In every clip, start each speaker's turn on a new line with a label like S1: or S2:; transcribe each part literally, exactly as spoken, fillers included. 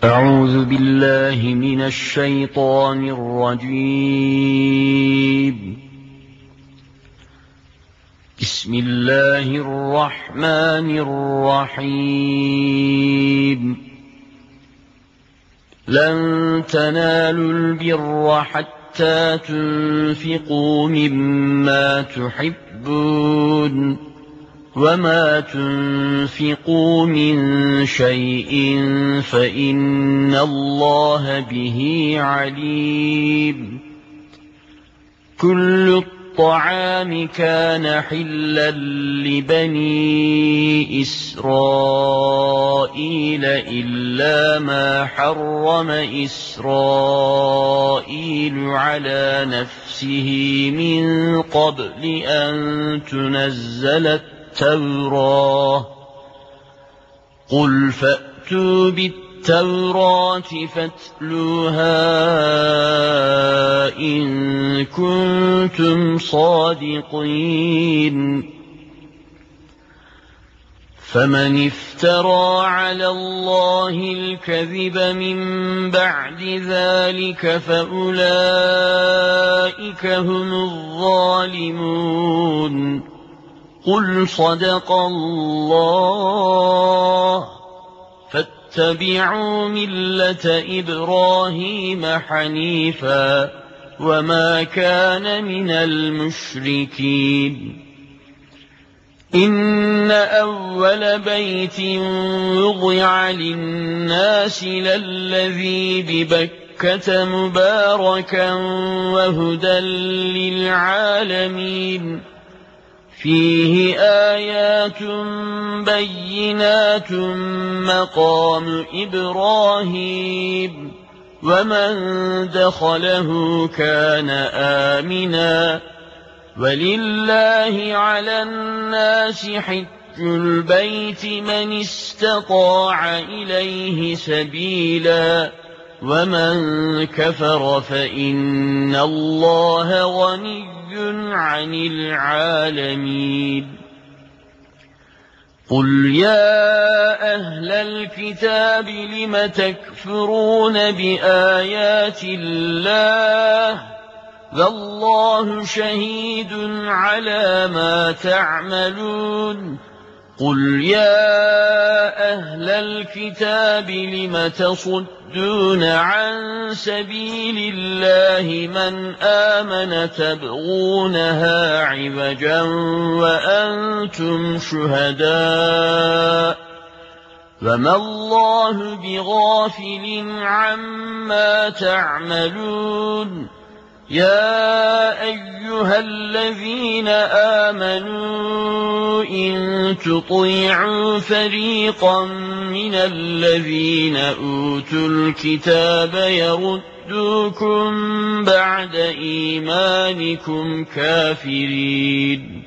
S1: أعوذ بالله من الشيطان الرجيم. بسم الله الرحمن الرحيم. لن تنالوا البر حتى تنفقوا مما تحبون وما تنفقوا من شيء فإن الله به عليم. كل الطعام كان حلا لبني إسرائيل إلا ما حرم إسرائيل على نفسه من قبل أن تنزل التوراة. قل فأتوا بالتوراة فاتلوها إن كنتم صادقين. فمن افترى على الله الكذب من بعد ذلك فأولئك هم الظالمون. قل صدق الله فاتبعوا ملة إبراهيم حنيفا وما كان من المشركين. إن أول بيت وضع للناس للذي ببكة مباركا وهدى للعالمين. فيه آيات بينات مقام إبراهيم ومن دخله كان آمنا. ولله على الناس حج البيت من استطاع إليه سبيلا ومن كفر فإن الله غني عن العالمين. قل يا أهل الكتاب لم تكفرون بآيات الله والله شهيد على ما تعملون. قل يا أهل الكتاب لم تصدون عن سبيل الله من آمن تبغونها عوجا وأنتم شهداء وما الله بغافل عما تعملون. يا أيها الذين آمنوا إن تطيعوا فريقا من الذين أوتوا الكتاب يردوكم بعد إيمانكم كافرين.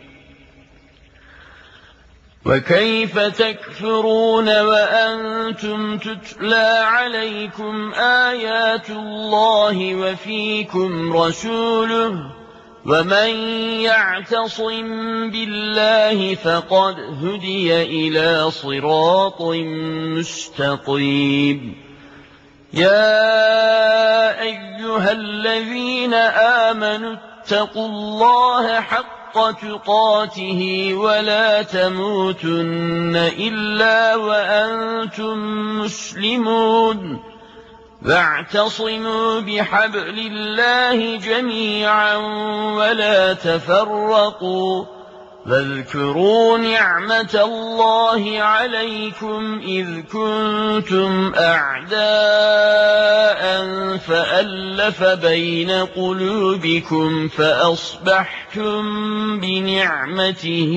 S1: وكيف تكفرون وأنتم تتلى عليكم آيات الله وفيكم رسوله ومن يعتصم بالله فقد هدي إلى صراط مستقيم. يا أيها الذين آمنوا اتقوا الله حق تقاته ولا تموتن إلا وأنتم مسلمون. واعتصموا بحبل الله جميعا ولا تفرقوا. واذكروا نعمة الله عليكم إذ كنتم أعداء فألف بين قلوبكم فأصبحتم بنعمته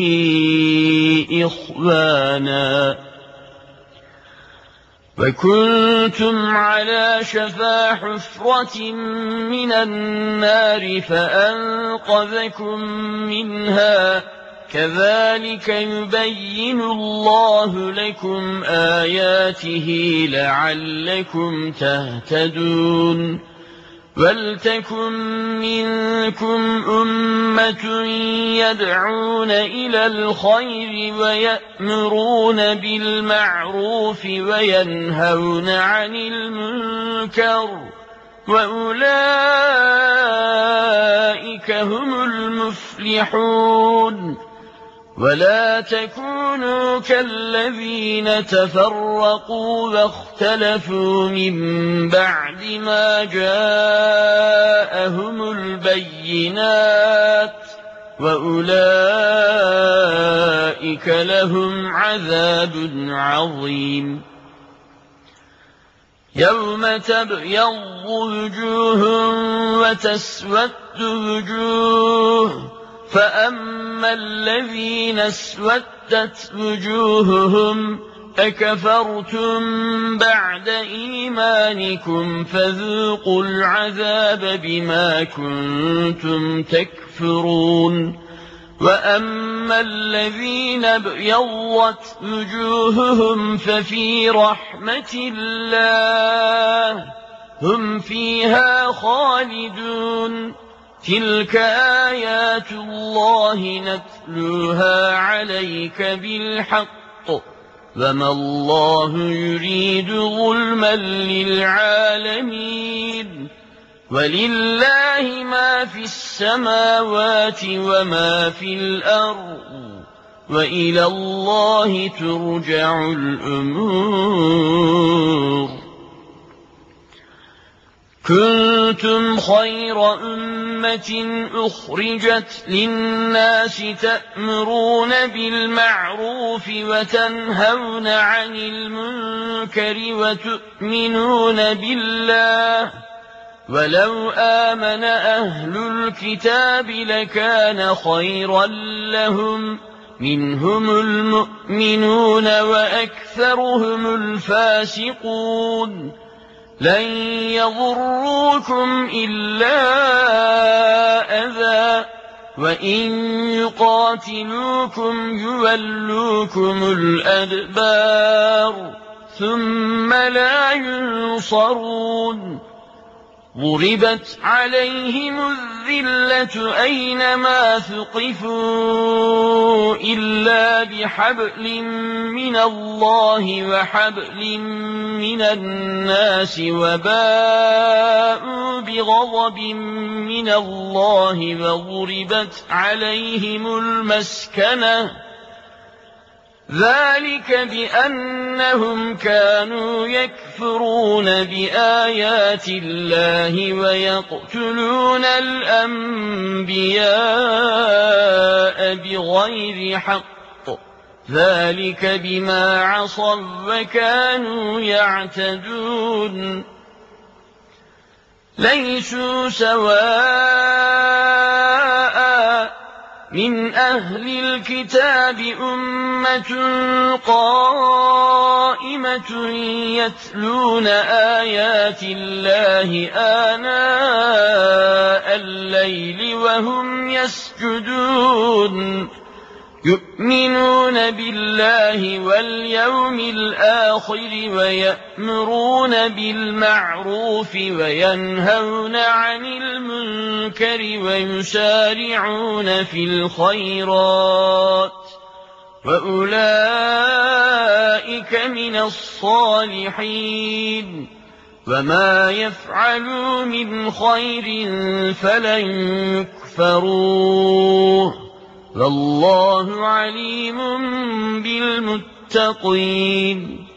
S1: إخوانا وكنتم على شفا حفرة من النار فأنقذكم منها. كذلك يبين الله لكم آياته لعلكم تهتدون. وَلْتَكُن مِّنكُمْ أُمَّةٌ يَدْعُونَ إِلَى الْخَيْرِ وَيَأْمُرُونَ بِالْمَعْرُوفِ وَيَنْهَوْنَ عَنِ الْمُنكَرِ ۚ وَأُولَٰئِكَ هُمُ الْمُفْلِحُونَ. وَلَا تَكُونُوا كَالَّذِينَ تَفَرَّقُوا وَاخْتَلَفُوا مِن بَعْدِ مَا جَاءَهُمُ الْبَيِّنَاتُ ۚ وَأُولَٰئِكَ لَهُمْ عَذَابٌ عَظِيمٌ. يَوْمَ تَبْيَضُّ وُجُوهٌ وَتَسْوَدُّ وُجُوهٌ، فَأَمَّا الَّذِينَ اسْوَدَّتْ وُجُوهُهُمْ أَكَفَرْتُم بَعْدَ إِيمَانِكُمْ فَذُوقُوا الْعَذَابَ بِمَا كُنتُمْ تَكْفُرُونَ. وَأَمَّا الَّذِينَ ابْيَضَّتْ وُجُوهُهُمْ فَفِي رَحْمَةِ اللَّهِ هُمْ فِيهَا خَالِدُونَ. تِلْكَ آيَاتُ اللَّهِ نَتْلُوهَا عَلَيْكَ بِالْحَقِّ ۚ وَمَا اللَّهُ يُرِيدُ ظُلْمًا لِّلْعَالَمِينَ. وَلِلَّهِ مَا فِي السَّمَاوَاتِ وَمَا فِي الْأَرْضِ، وَإِلَى اللَّهِ تُرْجَعُ الْأُمُورُ. كُنتُمْ خَيْرَ أُمَّةٍ أُخْرِجَتْ لِلنَّاسِ تَأْمُرُونَ بِالْمَعْرُوفِ وَتَنْهَوْنَ عَنِ الْمُنكَرِ وَتُؤْمِنُونَ بِاللَّهِ ۚ وَلَوْ آمَنَ أَهْلُ الْكِتَابِ لَكَانَ خَيْرًا لَّهُم ۚ مِّنْهُمُ الْمُؤْمِنُونَ وَأَكْثَرُهُمُ الْفَاسِقُونَ. لَن يَضُرُّوكُمْ إِلَّا أَذًى، وَإِن يُقَاتِلُوكُمْ يُوَلُّوكُمُ الْأَدْبَارَ ثُمَّ لَا يُنصَرُونَ. ضُرِبَتْ عَلَيْهِمُ الذِّلَّةُ أَيْنَمَا ثُقِفُوا إِلَّا بِحَبْلٍ مِّنَ اللَّهِ وَحَبْلٍ مِّنَ النَّاسِ وَبَاءُوا بِغَضَبٍ مِّنَ اللَّهِ وَضُرِبَتْ عَلَيْهِمُ الْمَسْكَنَةُ ۚ ذَٰلِكَ بِأَنَّهُمْ كَانُوا يَكْفُرُونَ بِآيَاتِ اللَّهِ وَيَقْتُلُونَ الْأَنبِيَاءَ بِغَيْرِ حَقٍّ ۚ ذَٰلِكَ بِمَا عَصَوا وَّكَانُوا يَعْتَدُونَ. لَيْسُوا سَوَاءً مِّنْ أَهْلِ الْكِتَابِ أُمَّةٌ قَائِمَةٌ يَتْلُونَ آيَاتِ اللَّهِ آنَاءَ اللَّيْلِ وَهُمْ يَسْجُدُونَ، يُؤْمِنُونَ بِاللَّهِ وَالْيَوْمِ الْآخِرِ وَيَأْمُرُونَ بِالْمَعْرُوفِ وَيَنْهَوْنَ عَنِ الْمُنكَرِ وَيُسَارِعُونَ فِي الْخَيْرَاتِ، وَأُولَٰئِكَ مِنَ الصَّالِحِينَ. وَمَا يَفْعَلُوا مِنْ خَيْرٍ فَلَن يُكْفَرُوهُ، وَاللَّهُ عَلِيمٌ بِالْمُتَّقِينَ.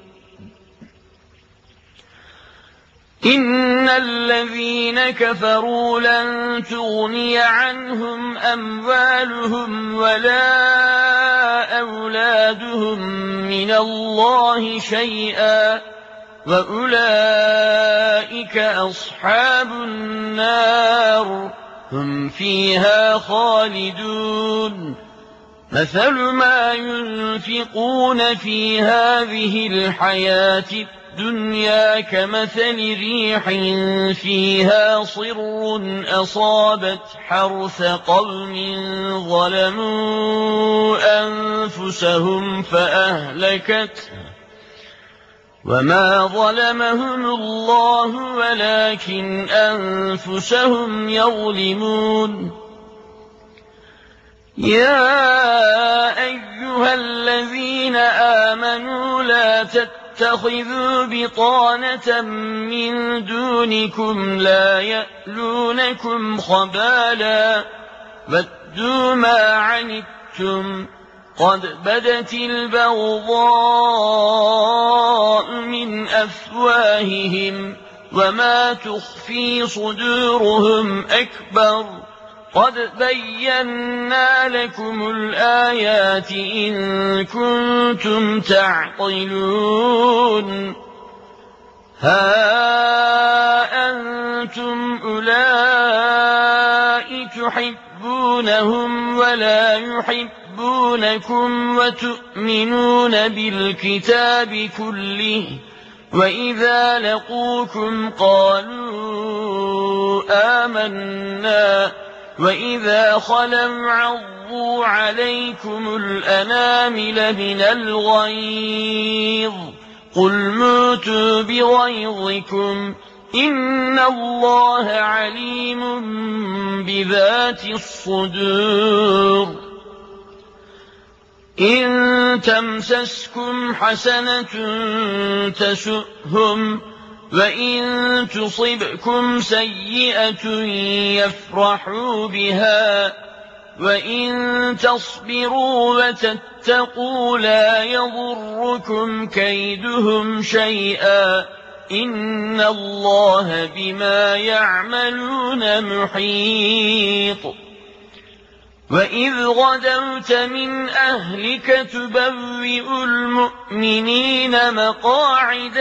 S1: إِنَّ الَّذِينَ كَفَرُوا لَن تُغْنِيَ عَنْهُمْ أَمْوَالُهُمْ وَلَا أَوْلَادُهُم مِّنَ اللَّهِ شَيْئًا، وَأُولَٰئِكَ أَصْحَابُ النَّارِ، هُمْ فِيهَا خَالِدُونَ. مَثَلُ مَا يُنفِقُونَ فِي هَٰذِهِ الْحَيَاةِ الدُّنْيَا كَمَثَلِ رِيحٍ فِيهَا صِرٌّ أَصَابَتْ حَرْثَ قَوْمٍ ظَلَمُوا أَنفُسَهُمْ فَأَهْلَكَتْهُ، وما ظلمهم الله ولكن أنفسهم يظلمون يا أيها الذين آمنوا لا تتخذوا بطانة من دونكم لا يألونكم خبالا ودوا ما عنتم قد بدت البغضاء من أفواههم وما تخفي صدورهم أكبر قد بينا لكم الآيات إن كنتم تعقلون ها أنتم أولئك تحبونهم ولا يحبونكم وتؤمنون بالكتاب كله وإذا لقوكم قالوا آمنا وإذا خلوا عضوا عليكم الأنامل من الغيظ قل موتوا بغيظكم إن الله عليم بذات الصدور إن تمسسكم حسنة تسؤهم وإن تصبكم سيئة يفرحوا بها وإن تصبروا وتتقوا لا يضركم كيدهم شيئا إن الله بما يعملون محيط وإذ غدوت من أهلك تبوئ المؤمنين مقاعد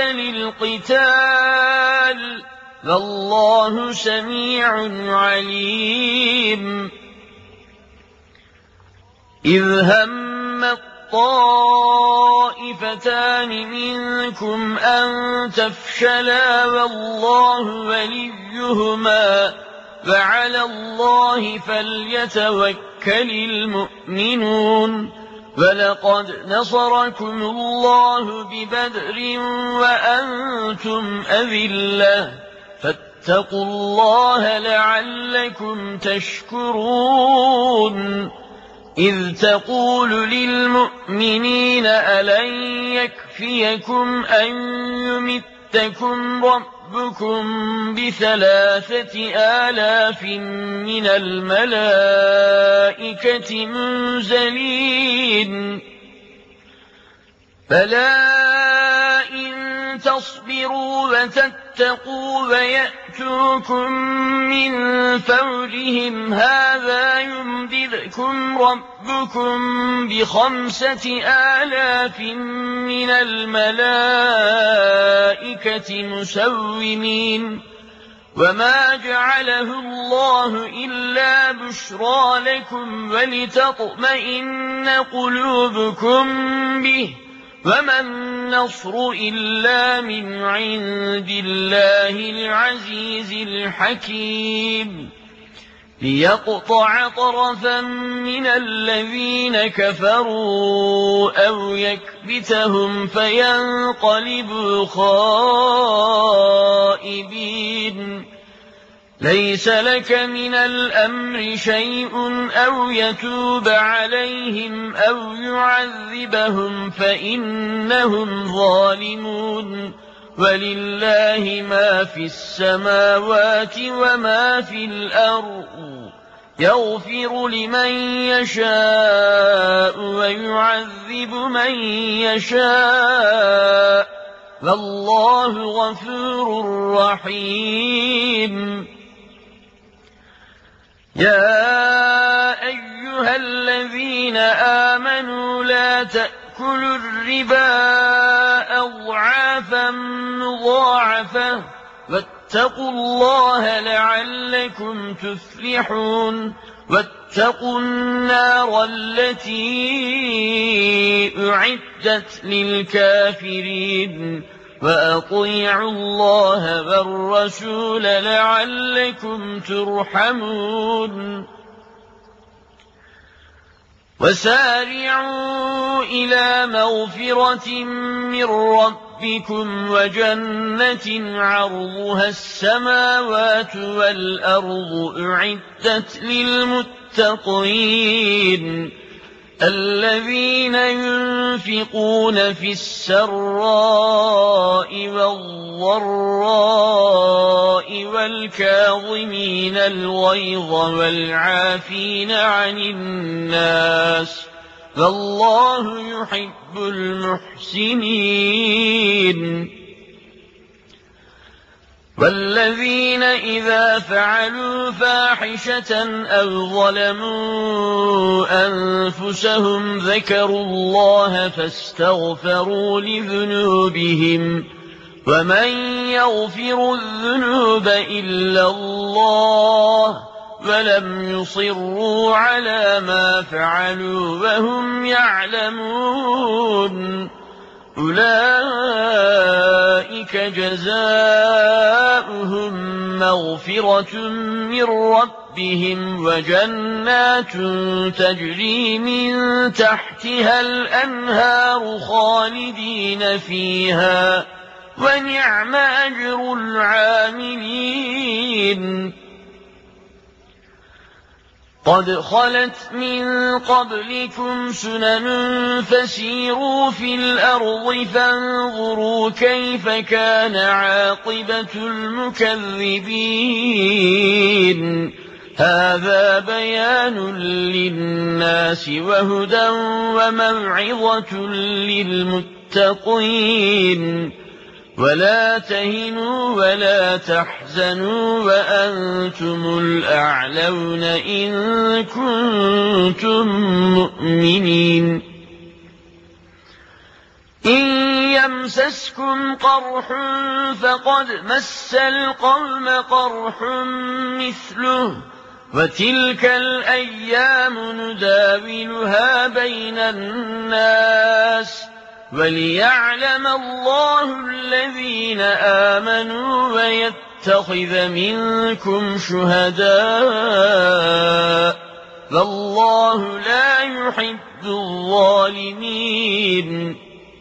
S1: للقتال والله سميع عليم إذ هم الطائفتان منكم أن تفشلا والله وليهما وعلى الله فليتوكل المؤمنون ولقد نصركم الله ببدر وأنتم أذلة فاتقوا الله لعلكم تشكرون إذ تقول للمؤمنين ألن يكفيكم أن يمتكم ربكم بثلاثة آلاف من الملائكة منزلين فلا إن تصبروا وتتقوا ويأتوكم من فورهم هذا يمددكم ربكم بخمسة آلاف من الملائكة مسومين وما جعله الله إلا بشرى لكم ولتطمئن قلوبكم به وما النصر إلا من عند الله العزيز الحكيم ليقطع طرفا من الذين كفروا أو يكبتهم فينقلبوا خائبين ليس لك من الأمر شيء أو يتوب عليهم أو يعذبهم فإنهم ظالمون ولله ما في السماوات وما في الأرض يغفر لمن يشاء ويعذب من يشاء والله غفور رحيم يا أيها الذين آمنوا لا تأكلوا الربا أضعافا مضاعفة واتقوا الله لعلكم تفلحون واتقوا النار التي أعدت للكافرين وأطيعوا الله والرسول لعلكم ترحمون وسارعوا إلى مغفرة من ربكم ربكم وجنة عرضها السماوات والأرض أعدت للمتقين الذين ينفقون في السراء والضراء والكاظمين الغيظ والعافين عن الناس والله يحب المحسنين والذين إذا فعلوا فاحشة أو ظلموا أنفسهم ذكروا الله فاستغفروا لذنوبهم ومن يغفر الذنوب إلا الله ولم يصروا على ما فعلوا وهم يعلمون أولئك جزاؤهم مغفرة من ربهم وجنات تجري من تحتها الأنهار خالدين فيها ونعم أجر العاملين قد خلت من قبلكم سنن فسيروا في الأرض فانظروا كيف كان عاقبة المكذبين هذا بيان للناس وهدى وموعظة للمتقين ولا تهنوا ولا تحزنوا وأنتم الأعلون إن كنتم مؤمنين إن يمسسكم قرح فقد مس القوم قرح مثله وتلك الأيام نداولها بين الناس وليعلم الله الذين آمنوا ويتخذ منكم شهداء والله لا يحب الظالمين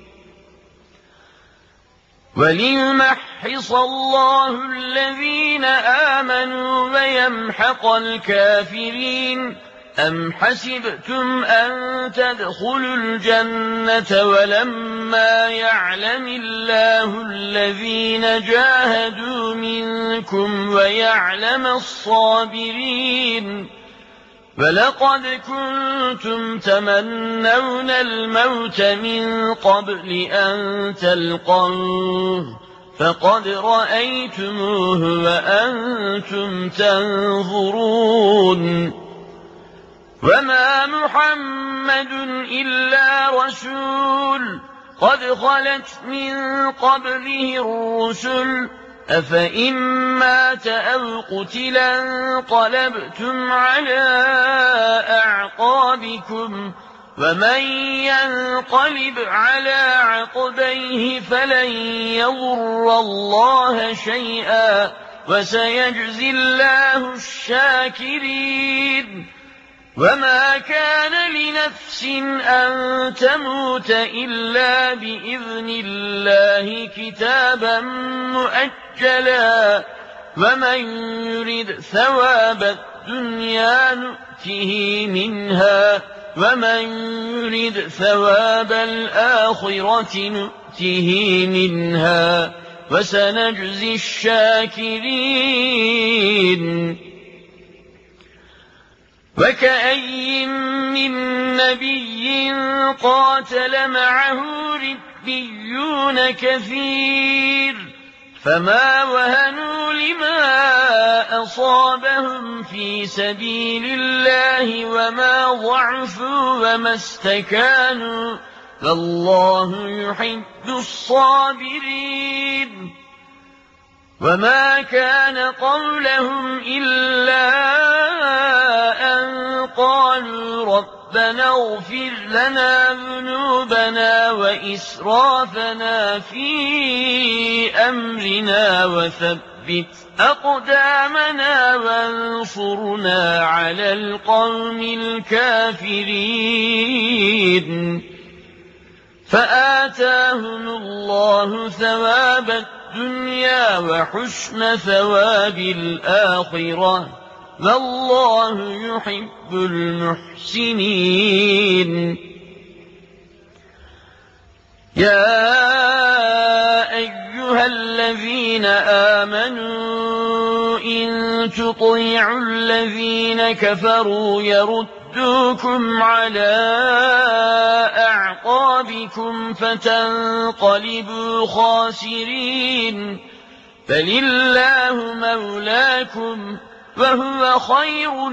S1: وليمحص الله الذين آمنوا ويمحق الكافرين أم حسبتم أن تدخلوا الجنة ولما يعلم الله الذين جاهدوا منكم ويعلم الصابرين ولقد كنتم تمنون الموت من قبل أن تلقوه فقد رأيتموه وأنتم تنظرون وما محمد إلا رسول قد خلت من قبله الرسل أفإن مات أو قتلا انقلبتم على أعقابكم ومن ينقلب على عقبيه فلن يضر الله شيئا وسيجزي الله الشاكرين وما كان لنفس أن تموت إلا بإذن الله كتابا مؤجلا ومن يرد ثواب الدنيا نؤته منها ومن يرد ثواب الآخرة نؤته منها وسنجزي الشاكرين وكأي من نبي قاتل معه ربيون كثير فما وهنوا لما أصابهم في سبيل الله وما ضعفوا وما استكانوا فالله يحب الصابرين وما كان قولهم إلا أن قالوا ربنا اغفر لنا ذنوبنا وإسرافنا في أمرنا وثبت أقدامنا وانصرنا على القوم الكافرين فآتاهم الله ثواب الدنيا وحسن ثواب الآخرة والله يحب المحسنين. يا أيها الذين آمنوا إن تطيعوا الذين كفروا يردوكم على أعقابكم فتنقلبوا خاسرين، فلله مولاكم وهو خير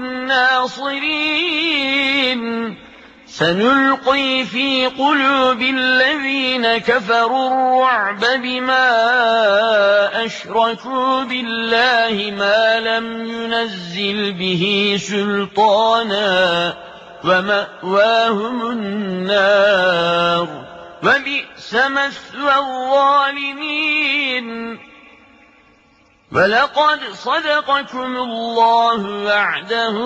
S1: الناصرين. سنلقي في قلوب الذين كفروا الرعب بما أشركوا بالله ما لم ينزل به سلطانا ومأواهم النار وبئس مثوى الظالمين. ولقد صدقكم الله وعده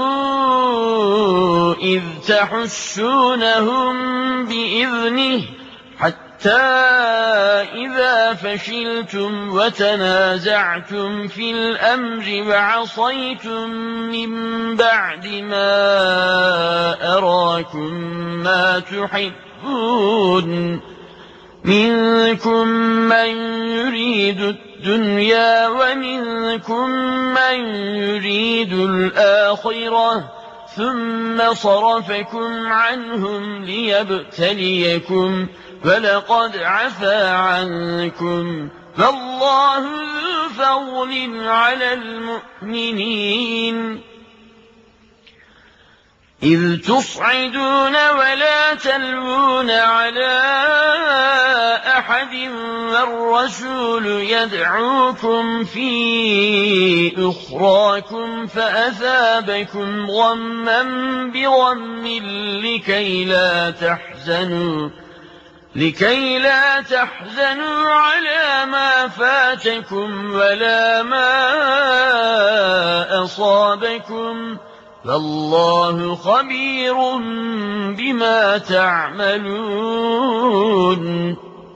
S1: إذ تحسونهم بإذنه حتى إذا فشلتم وتنازعتم في الأمر وعصيتم من بعد ما أراكم ما تحبون منكم من يريد الدنيا ومنكم من يريد الآخرة ثم صرفكم عنهم ليبتليكم ولقد عفا عنكم والله ذو فضل على المؤمنين. إذ تصعدون ولا تلوون على أحد والرسول يدعوكم في أخراكم فأثابكم غما بغم لكي لا تحزنوا لكي لا تحزنوا على ما فاتكم ولا ما أصابكم فالله خبير بما تعملون.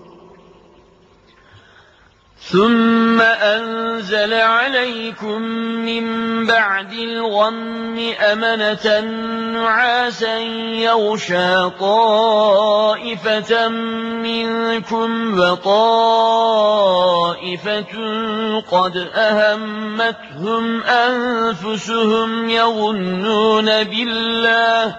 S1: ثم أنزل عليكم من بعد الغم أمنة نعاسا يغشى طائفة منكم وطائفة قد أهمتهم أنفسهم يظنون بالله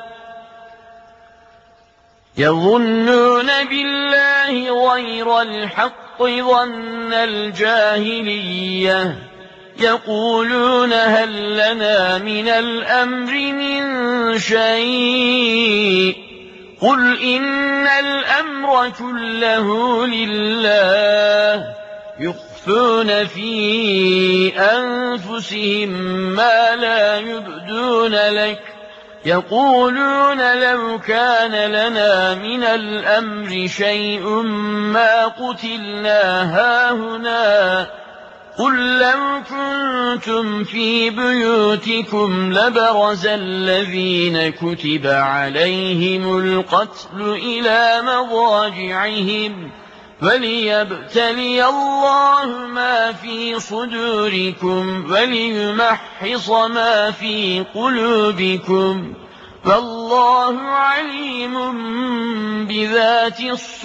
S1: يظنون بالله غير الحق ظن الجاهلية يقولون هل لنا من الأمر من شيء قل إن الأمر كله لله يخفون في أنفسهم ما لا يبدون لك يقولون لو كان لنا من الأمر شيء ما قتلنا هاهنا قل لو كنتم في بيوتكم لبرز الذين كتب عليهم القتل إلى مضاجعهم وليبتلي الله ما في صدوركم وليمحص ما في قلوبكم والله عليم بذات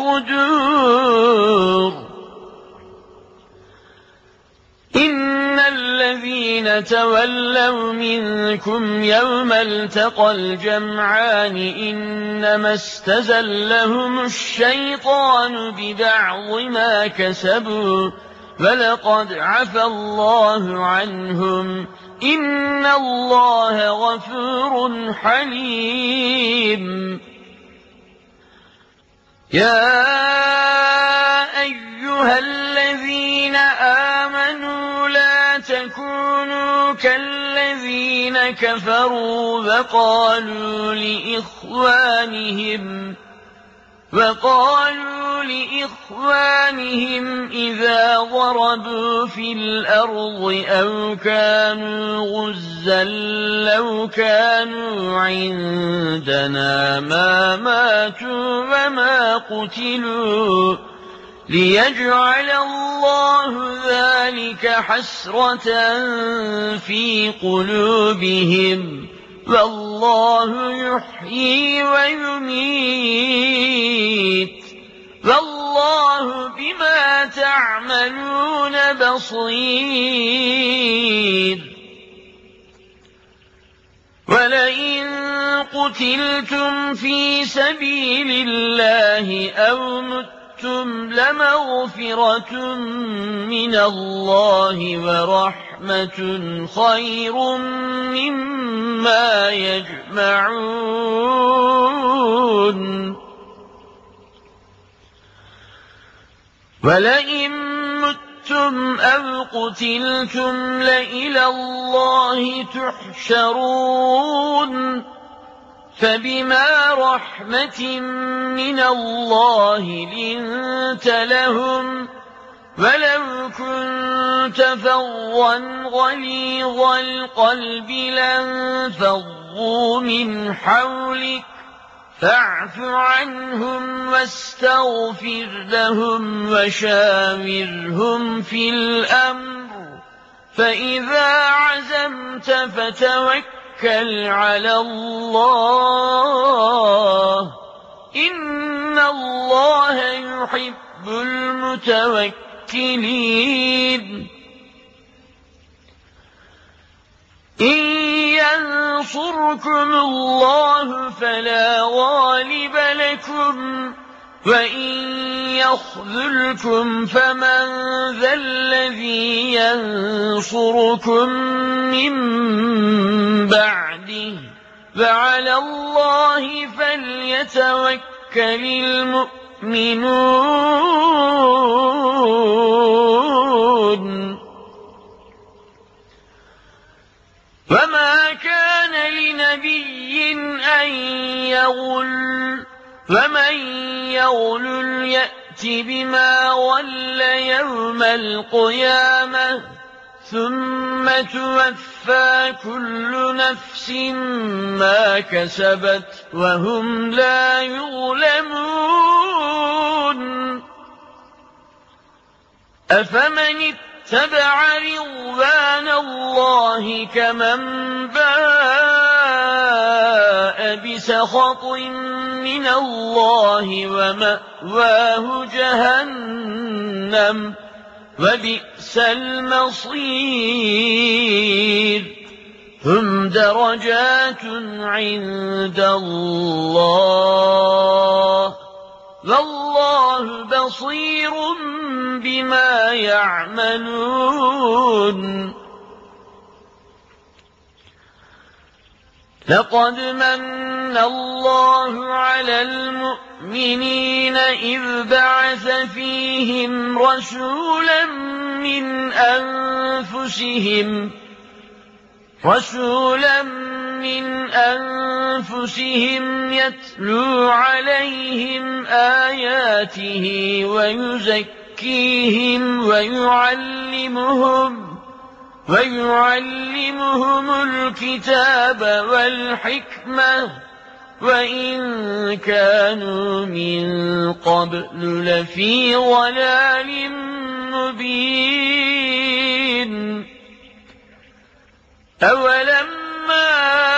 S1: الصدور. إن الذين تولوا منكم يوم التقى الجمعان إنما استزلهم الشيطان ببعض ما كسبوا ولقد عفى الله عنهم إن الله غفور حليم. يا أيها الذين آمنوا لا تكونوا كالذين كفروا وقالوا لإخوانهم وقالوا لإخوانهم إذا ضربوا في الأرض أو كانوا غزا لو كانوا عندنا ما ماتوا وما قتلوا ليجعل الله ذلك حسرة في قلوبهم والله يحيي ويميت والله بما تعملون بصير ولئن قتلتم في سبيل الله أو متم لمغفرة من الله ورحمة خير مما يجمعون ولئن متم أو قتلتم لإلى الله تحشرون فبما رحمة من الله لنت لهم ولو كنت فظا غليظ القلب لانفضوا من حولك فاعف عنهم واستغفر لهم وشاورهم في الأمر فإذا عزمت فتوكل على الله إن الله يحب المتوكلين إن ينصركم الله فلا غالب لكم وإن يخذلكم فمن ذا الذي ينصركم من بعده وعلى الله فليتوكل المؤمنون وما كان لنبي أن يغل ومن يغل يأت بما غل يوم القيامة ثم توفى كل نفس ما كسبت وهم لا يظلمون أفمن اتبع رضوان الله كمن باء بسخط من الله ومأواه جهنم وبئس المصير هم درجات عند الله والله بصير بما يعملون لقد من الله على المؤمنين إذ بعث فيهم رسولا من أنفسهم رسولا من أنفسهم يتلو عليهم آياته ويزكيهم ويعلمهم ويعلمهم الكتاب والحكمة وإن كانوا من قبل لفي ضلال مبين أولما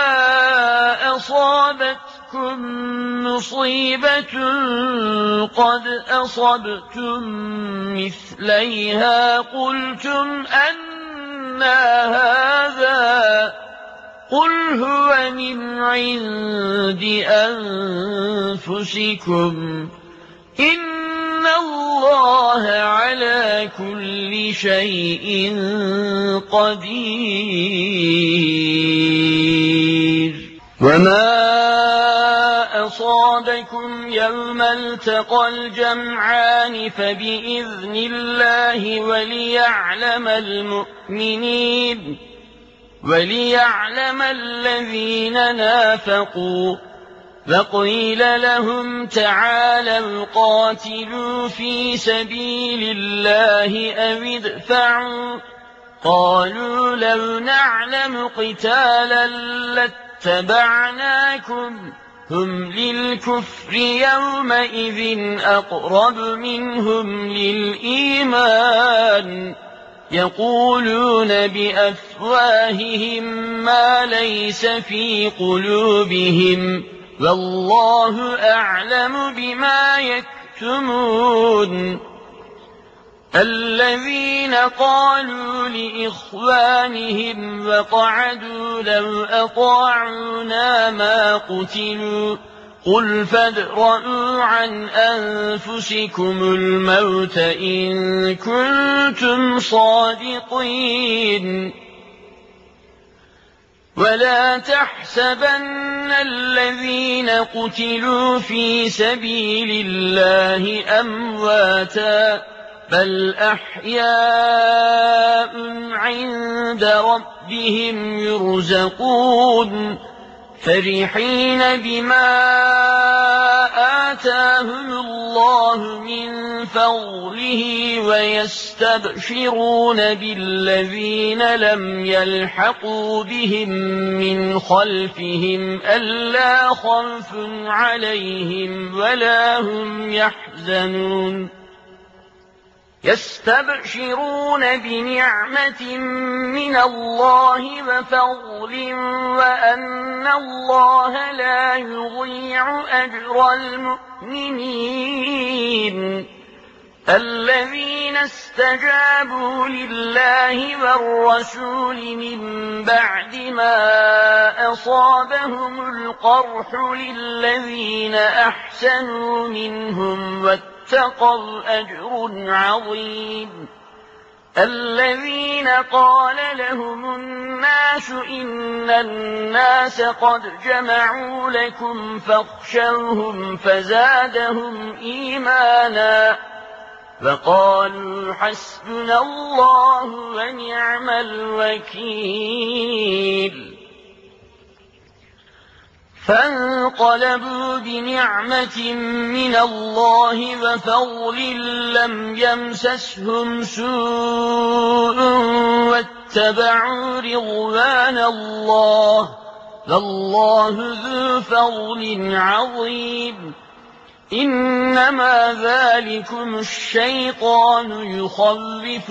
S1: أصابتكم مصيبة قد أصبتم مثليها قلتم أنى هذا قل هو من عند أنفسكم إن الله على كل شيء قدير وما أصابكم يوم التقى الجمعان فبإذن الله وليعلم المؤمنين وليعلم الذين نافقوا فقيل لهم تعالوا قاتلوا في سبيل الله أو ادفعوا قالوا لو نعلم قتالا لاتبعناكم هم للكفر يومئذ أقرب منهم للإيمان يقولون بأفواههم ما ليس في قلوبهم والله أعلم بما يكتمون الذين قالوا لإخوانهم وقعدوا لو أطاعونا ما قتلوا قل فادرءوا عن أنفسكم الموت إن كنتم صادقين ولا تحسبن الذين قتلوا في سبيل الله أمواتا بل أحياء عند ربهم يرزقون فرحين بما آتاهم الله من فضله ويستبشرون بالذين لم يلحقوا بهم من خلفهم ألا خوف عليهم ولا هم يحزنون يستبشرون بنعمة من الله وفضل وأن الله لا يضيع أجر المؤمنين الذين استجابوا لله والرسول من بعد ما أصابهم القرح للذين أحسنوا منهم واتقوا أجر عظيم الذين قال لهم الناس إن الناس قد جمعوا لكم فاخشوهم فزادهم إيمانا فقالوا حسبنا الله ونعم الوكيل فانقلبوا بنعمة من الله وفضل لم يمسسهم سوء واتبعوا رضوان الله فالله ذو فضل عظيم إنما ذلكم الشيطان يخوف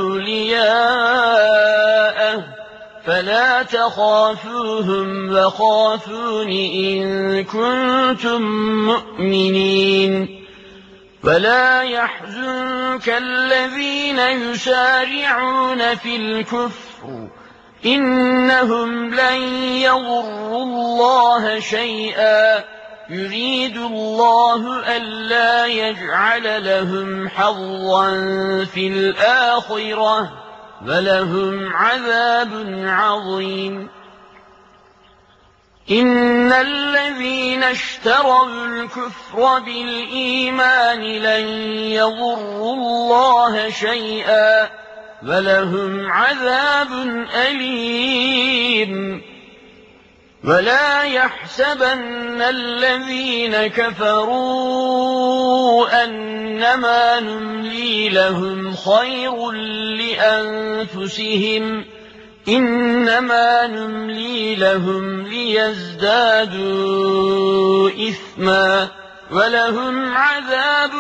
S1: أولياءه فلا تخافوهم وخافون إن كنتم مؤمنين ولا يحزنك الذين يسارعون في الكفر إنهم لن يضروا الله شيئا يريد الله ألا يجعل لهم حظا في الآخرة ولهم عذاب عظيم إن الذين اشتروا الكفر بالإيمان لن يضروا الله شيئا ولهم عذاب أليم ولا يحسبن الذين كفروا أنما نملي لهم خير لأنفسهم إنما نملي لهم ليزدادوا إثما ولهم عذاب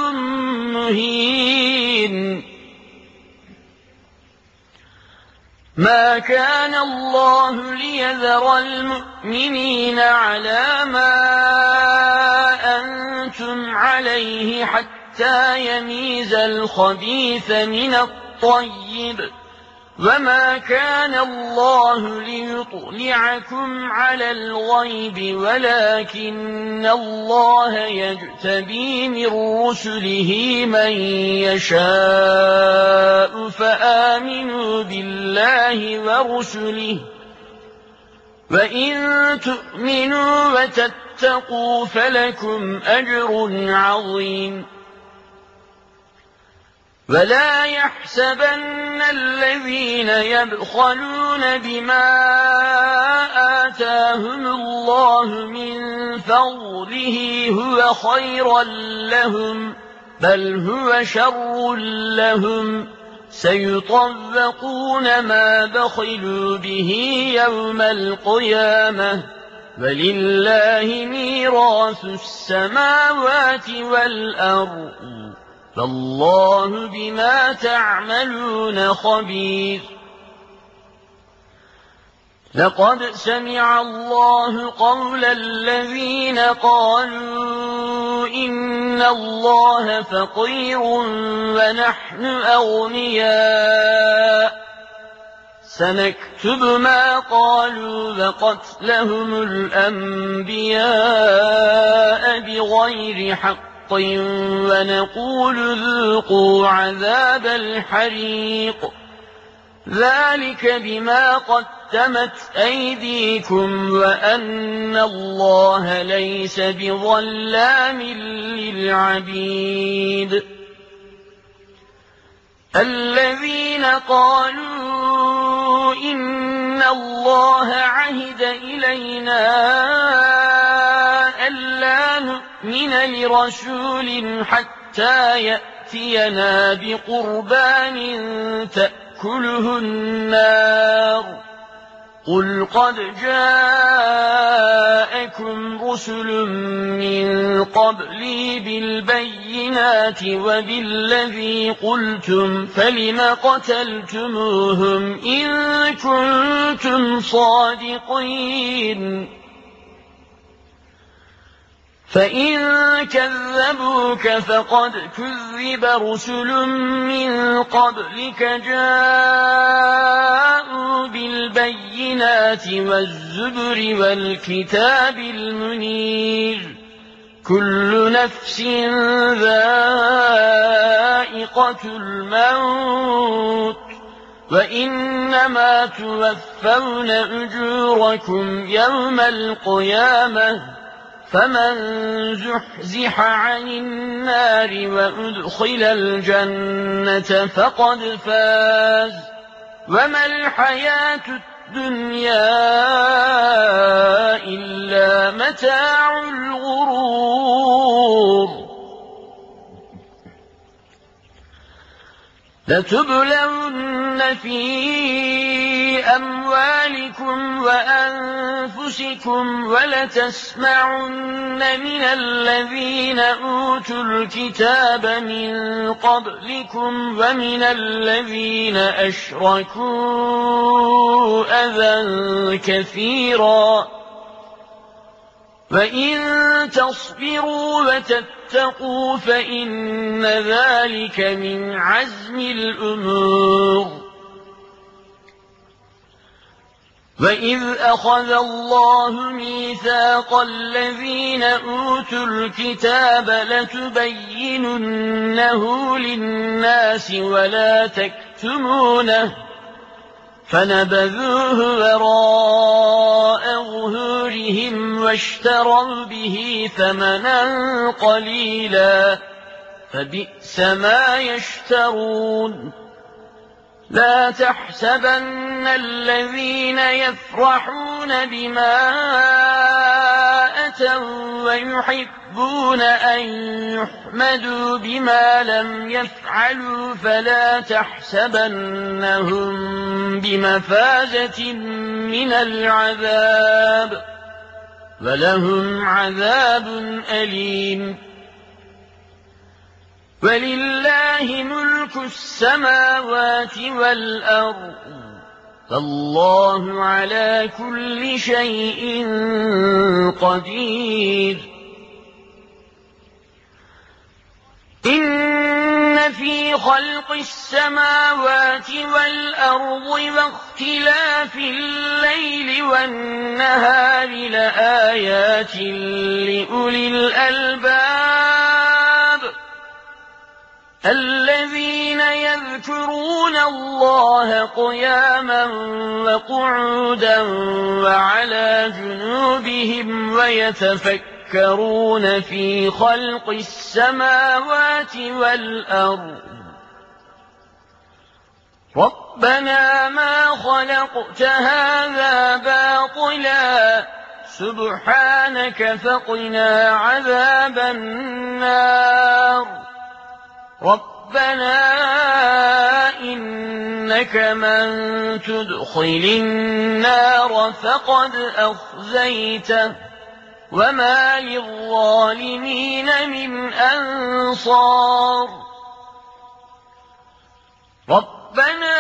S1: مهين ما كان الله ليذر المؤمنين على ما أنتم عليه حتى يميز الخبيث من الطيب وما كان الله ليطلعكم على الغيب ولكن الله يجتبي من رسله من يشاء فآمنوا بالله ورسله وإن تؤمنوا وتتقوا فلكم أجر عظيم ولا يحسبن الذين يبخلون بما آتاهم الله من فضله هو خيرا لهم بل هو شر لهم سيطوقون ما بخلوا به يوم القيامة ولله ميراث السماوات والأرض فالله بما تعملون خبير. لقد سمع الله قول الذين قالوا إن الله فقير ونحن أغنياء سنكتب ما قالوا وقتلهم الأنبياء بغير حق ونقول ذوقوا عذاب الحريق ذلك بما قدمت أيديكم وأن الله ليس بظلام للعبيد. الذين قالوا إن الله عهد إلينا ألا نؤمن لرسول حتى يأتينا بقربان تأكله النار قل قد جاءكم رسل من قبلي بالبينات وبالذي قلتم فلم قتلتموهم إن كنتم صادقين فإن كذبوك فقد كذب رسل من قبلك جاءوا بالبينات والزبر والكتاب المنير كل نفس ذائقة الموت وإنما توفون أجوركم يوم القيامة فمن زحزح عن النار وأدخل الجنة فقد فاز وما الحياة الدنيا إلا متاع الغرور. لتبلون في أموالكم وأنفسكم ولتسمعن من الذين أوتوا الكتاب من قبلكم ومن الذين أشركوا أذى كثيرا وإن تصبروا وتتقوا فإن ذلك من عزم الأمور. وإذ أخذ الله ميثاق الذين أوتوا الكتاب لتبيننه للناس ولا تكتمونه فنبذوه وراء ظهورهم واشتروا به ثمنا قليلا فبئس ما يشترون. لا تحسبن الذين يفرحون بما أتوا ويحبون أن يحمدوا بما لم يفعلوا فلا تحسبنهم بمفازة من العذاب ولهم عذاب أليم. ولله ملك السماوات والأرض فالله على كل شيء قدير. إن في خلق السماوات والأرض واختلاف الليل والنهار لآيات لأولي الألباب الذين يذكرون الله قياما وقعودا وعلى جنوبهم ويتفكرون في خلق السماوات والأرض ربنا ما خلقت هذا باطلا سبحانك فقنا عذاب النار ربنا إنك من تدخل النار فقد أخزيته وما للظالمين من أنصار ربنا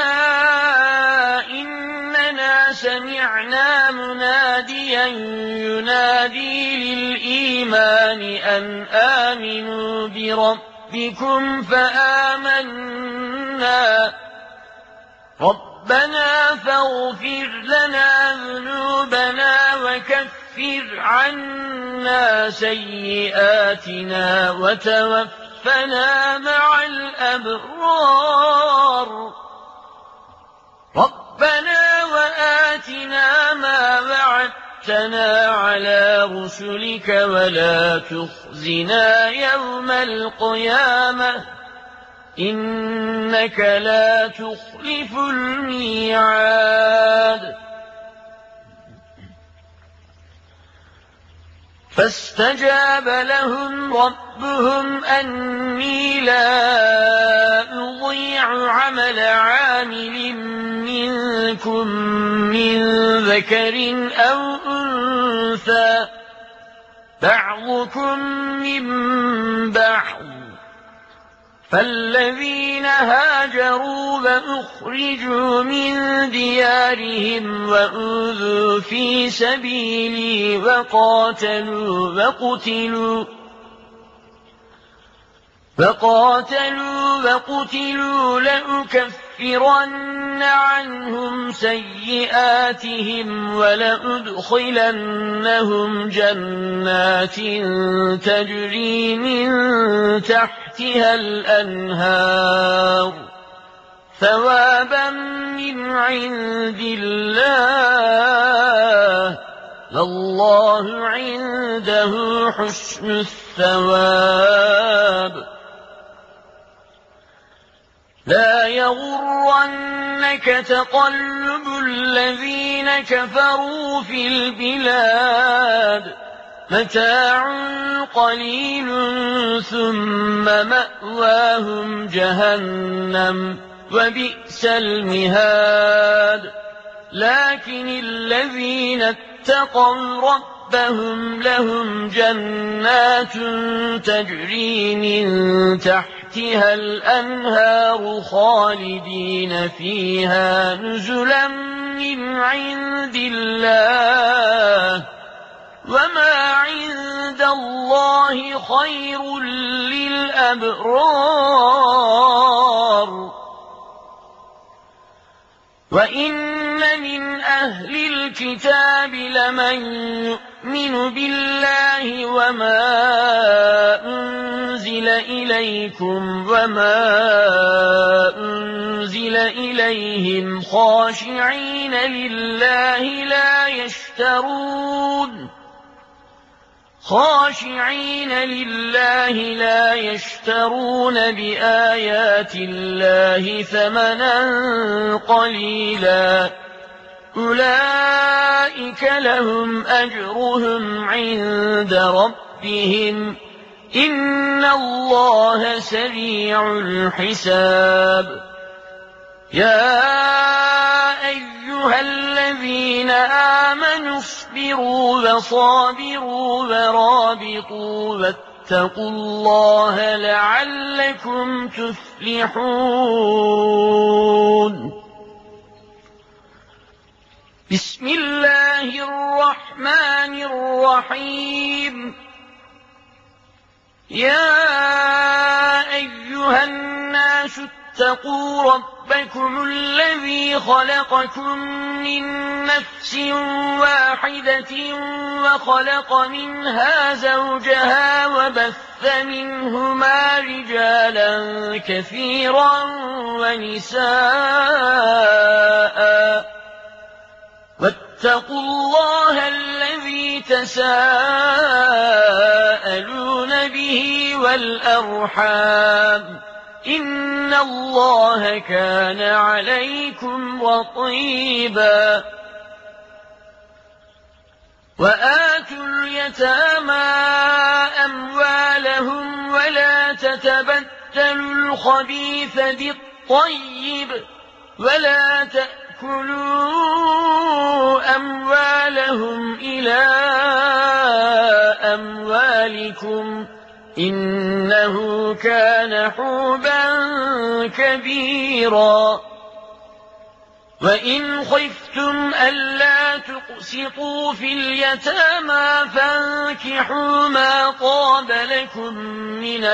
S1: إننا سمعنا مناديا ينادي للإيمان أن آمنوا بربكم فآمنا ربنا فاغفر لنا ذنوبنا وكفر عنا سيئاتنا وتوفنا مع الأبرار ربنا وآتنا ما وعدتنا على رسلك ولا تخزنا يوم القيامة إنك لا تخلف الميعاد فاستجاب لهم ربهم أني لا أضيع عمل عامل منكم من ذكر أو أنثى بعضكم من بعض فالذين هاجروا وأخرجوا من ديارهم وأوذوا في سبيلي وقاتلوا وقتلوا فقاتلوا وقتلوا لأكفرن عنهم سيئاتهم ولأدخلنهم جنات تجري من تحتها الأنهار ثوابا من عند الله والله عنده حسن الثواب لا يغرنك تقلب الذين كفروا في البلاد متاع قليل ثم مأواهم جهنم وبئس المهاد لكن الذين اتقوا ربهم لهم جنات تجري من تحتها الأنهار خالدين فيها نزلا من عند الله وما عند الله خير للأبرار وإن من أهل الكتاب لمن يؤمن بالله وما أنزل إليكم وما أنزل إليهم خاشعين لله لا يشترون خاشعين لله لا يشترون بآيات الله ثمنا قليلا أولئك لهم أجرهم عند ربهم إن الله سريع الحساب يا أيها الذين آمنوا اصبروا وصابروا ورابطوا واتقوا الله لعلكم تفلحون بسم الله الرحمن الرحيم يا أيها الناس اتقوا ربكم الذي خلقكم من نفس واحدة وخلق منها زوجها وبث منهما رجالا كثيرا ونساء واتقوا الله الذي تساءلون به والأرحام إن الله كان عليكم رقيبا وآتوا اليتامى أموالهم ولا تتبدلوا الخبيث بالطيب ولا تأكلوا أموالهم إلى أموالكم إنه كان حوبا كبيرا وإن خفتم ألا تقسطوا في اليتامى فانكحوا ما طاب لكم من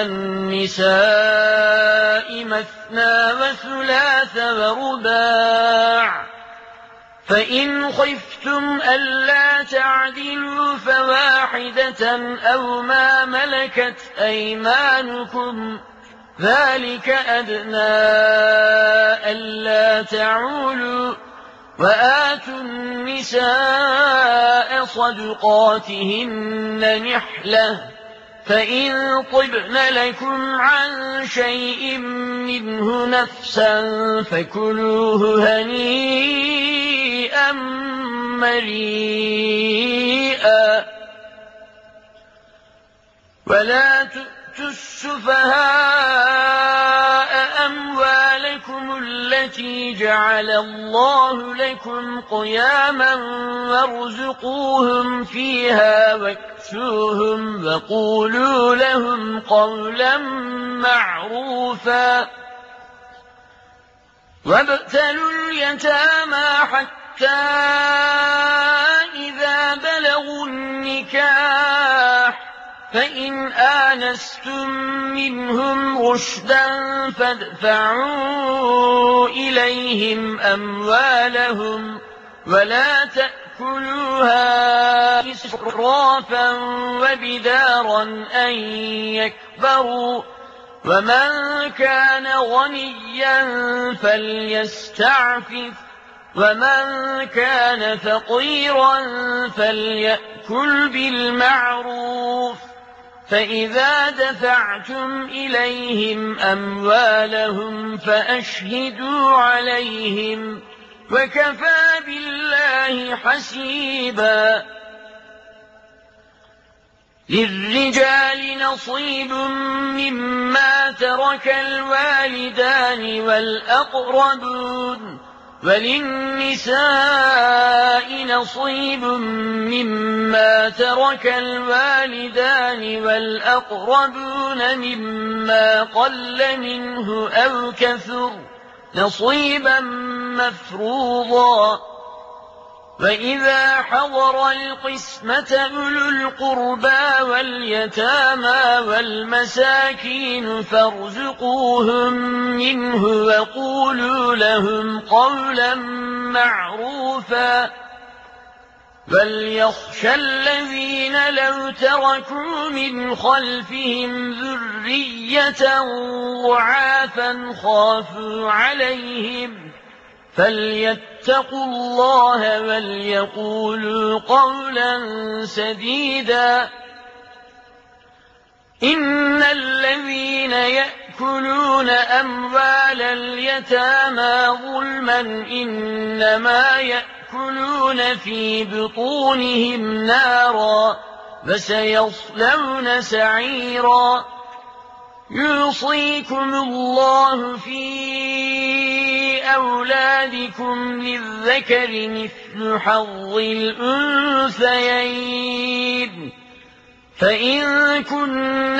S1: النساء مثنى وثلاث ورباع فإن خفتم ألا تعدلوا فواحدة أو ما ملكت أيمانكم ذلك أدنى ألا تعولوا وآتوا النساء صدقاتهن نحلة فإن طبن لكم عن شيء منه نفسا فكلوه هنيئا مريئا ولا تؤتوا السفهاء أموالكم التي جعل الله لكم قياما وارزقوهم فيها واكسوهم وقولوا لهم قولا معروفا وابتلوا اليتامى حتى إذا بلغوا النكاح فإن آنستم منهم رشدا فادفعوا إليهم أموالهم ولا تأكلوها إسرافا وبدارا أن يكبروا ومن كان غنيا فليستعفف ومن كان فقيرا فليأكل بالمعروف فإذا دفعتم إليهم أموالهم فأشهدوا عليهم وكفى بالله حسيبا للرجال نصيب مما ترك الوالدان والأقربون وللنساء نصيب مما ترك الوالدان والأقربون مما قل منه أو كثر نصيبا مفروضا وإذا حضر القسمة أولو القربى واليتامى والمساكين فارزقوهم منه وقولوا لهم قولا معروفا وليخشى الذين لو تركوا من خلفهم ذرية ضعافا خافوا عليهم فليتقوا الله وليقولوا قولا سديدا إن الذين يأكلون أموال اليتامى ظلما إنما يأكلون في بطونهم نارا وسيصلون سعيرا يوصيكم الله في أولادكم للذكر مثل حظ الأنثيين فإن كن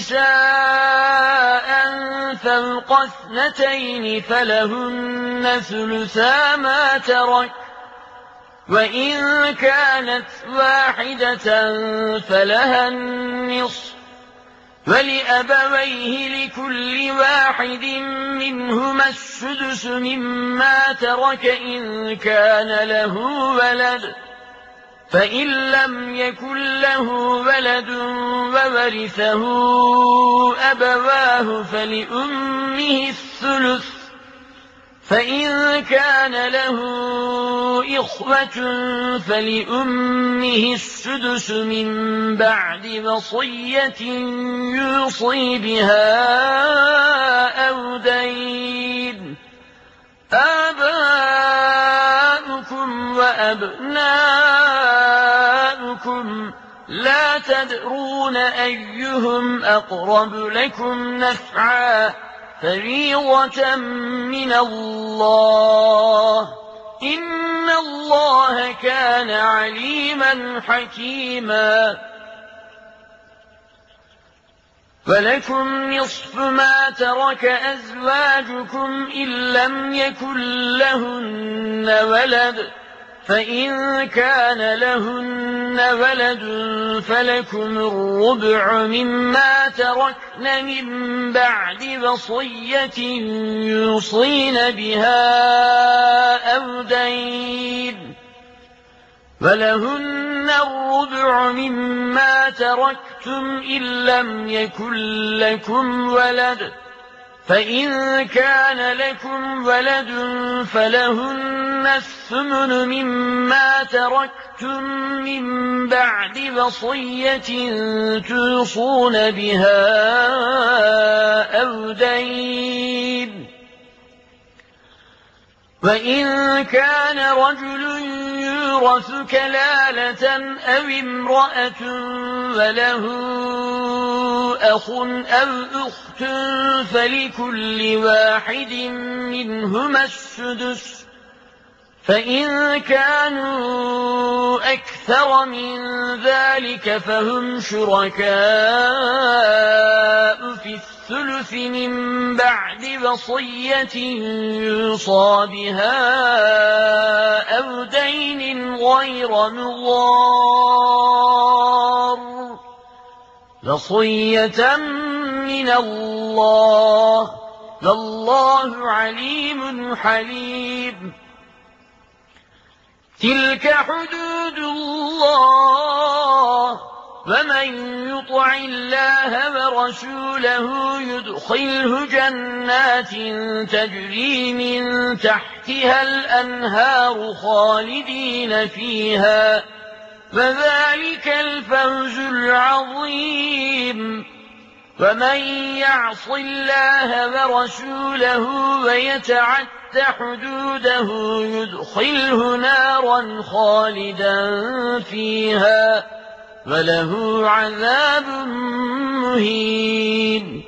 S1: نساء فوق اثنتين فلهن ثلثا ما ترك وإن كانت واحدة فلها النصف ولأبويه لكل واحد منهما السدس مما ترك إن كان له ولد فإن لم يكن له ولد وورثه أبواه فلأمه الثلث فإن كان له إخوة فلأمه السدس من بعد وصية يوصي بها أو دين آباؤكم وأبناؤكم لا تدرون أيهم أقرب لكم نفعا فريضة من الله إن الله كان عليما حكيما فلكم نصف ما ترك أزواجكم إن لم يكن لهن ولد فإن كان لهن ولد فلكم الربع مما تركن من بعد وصية يوصين بها أو دين فلهن الربع مما تركتم إن لم يكن لكم ولد فإن كان لكم ولد فلهن الثمن مما تركتم من بعد وصية توصون بها أو دين وإن كان رجل يورث كلالة أو امرأة وله أخ أو أخت فلكل واحد منهما السدس فإن كانوا أكثر من ذلك فهم شركاء في الثلث من بعد وصية يوصى بها أو دين غير مضار وصية من الله والله عليم حليم تلك حدود الله ومن يطع الله ورسوله يدخله جنات تجري من تحتها الأنهار خالدين فيها وذلك الفوز العظيم ومن يعص الله ورسوله ويتعد حدوده يدخله نارا خالدا فيها وله عذاب مهين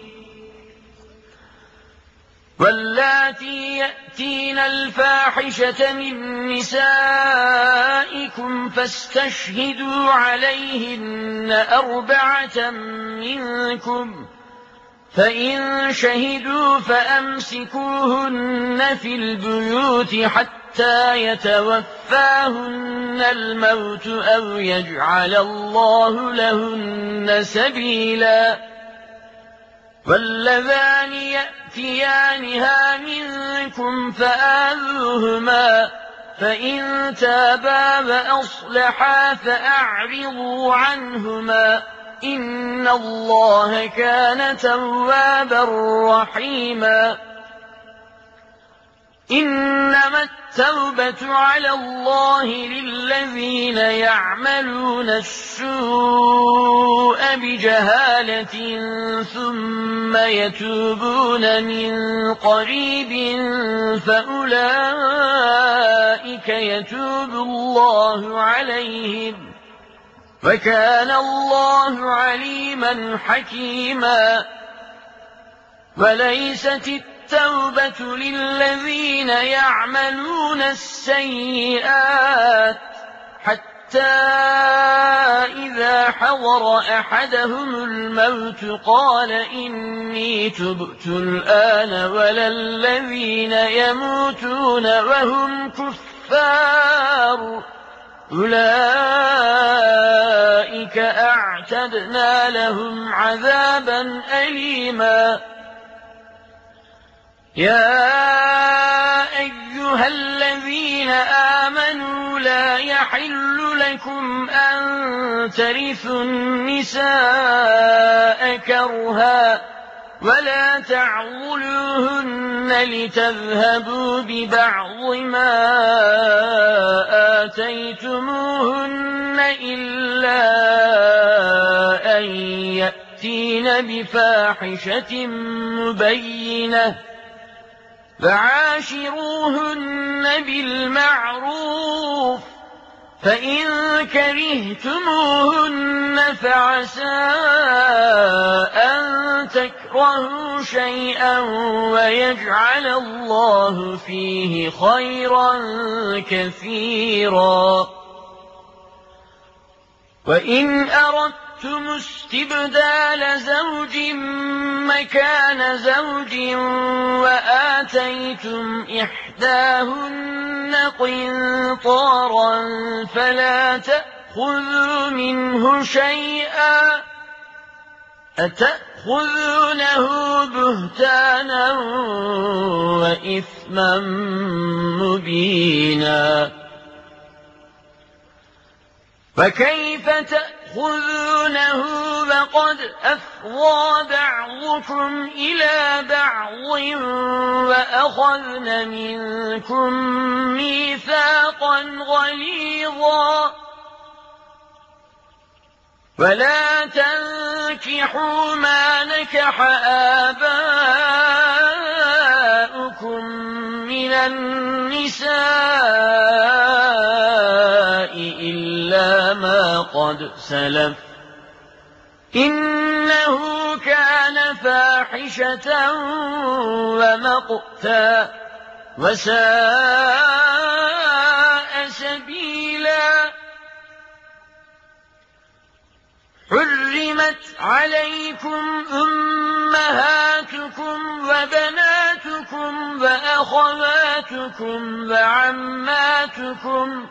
S1: واللاتي يأتين الفاحشة من نسائكم فاستشهدوا عليهن أربعة منكم فإن شهدوا فأمسكوهن في البيوت حتى يتوفاهن الموت أو يجعل الله لهن سبيلا واللذان يأتيانها منكم فآذوهما فإن تابا وأصلحا فأعرضوا عنهما إن الله كان توابا رحيما إنما التوبة على الله للذين يعملون السوء بجهالة ثم يتوبون من قريب فأولئك يتوب الله عليهم وكان الله عليما حكيما وليست التوبة للذين يعملون السيئات حتى إذا حضر أحدهم الموت قال إني تبت الآن ولا الذين يموتون وهم كفار أولئك أعتدنا لهم عذابا أليما يا أيها الذين آمنوا لا يحل لكم أن ترثوا النساء كرها ولا تعضلوهن لتذهبوا ببعض ما آتيتموهن إلا أن يأتين بفاحشة مبينة فعاشروهن بالمعروف فإن كرهتموهن فعسى أن تكرهوا شيئا ويجعل الله فيه خيرا كثيرا. وإن أردتم استبدال زوج مكان زوج وآتيتم إحداهن قنطارا فلا تأخذوا منه شيئا أتأخذونه بهتانا وإثما مبينا فكيف تأخذونه وقد أفضى بعضكم إلى بعض وأخذن منكم ميثاقا غليظا ولا تنكحوا ما نكح آباؤكم من النساء إلا ما قد سلف إنه كان فاحشة ومقتا وساء سبيلا. حرمت عليكم أمهاتكم وبناتكم وأخواتكم وعماتكم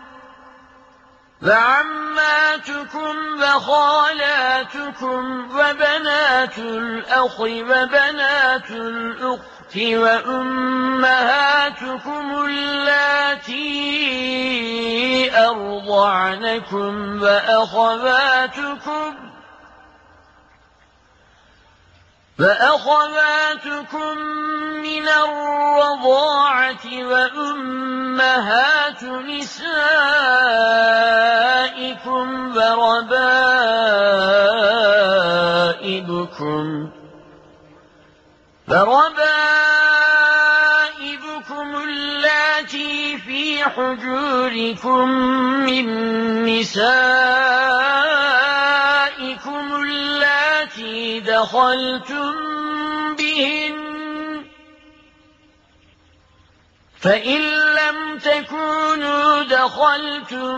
S1: وعماتكم وخالاتكم وبنات الأخ وبنات الأخت وأمهاتكم اللاتي أرضعنكم وأخواتكم وأخواتكم من الرضاعة وأمهات نسائكم وربائبكم وربائبكم اللاتي في حجوركم من نسائكم اللاتي دخلتم بهن فإن لم تكونوا دخلتم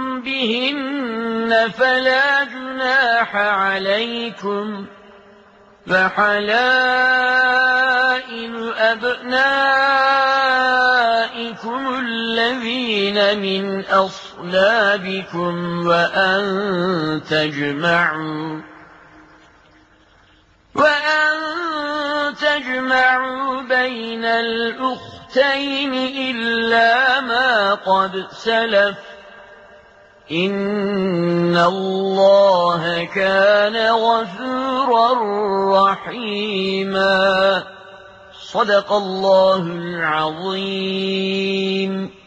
S1: بهن فلا جناح عليكم فحلائل أبنائكم الذين من أصلابكم وأن تجمعوا وأن تجمعوا بين الأختين إلا ما قد سلف إن الله كان غفورا رحيما. صدق الله العظيم.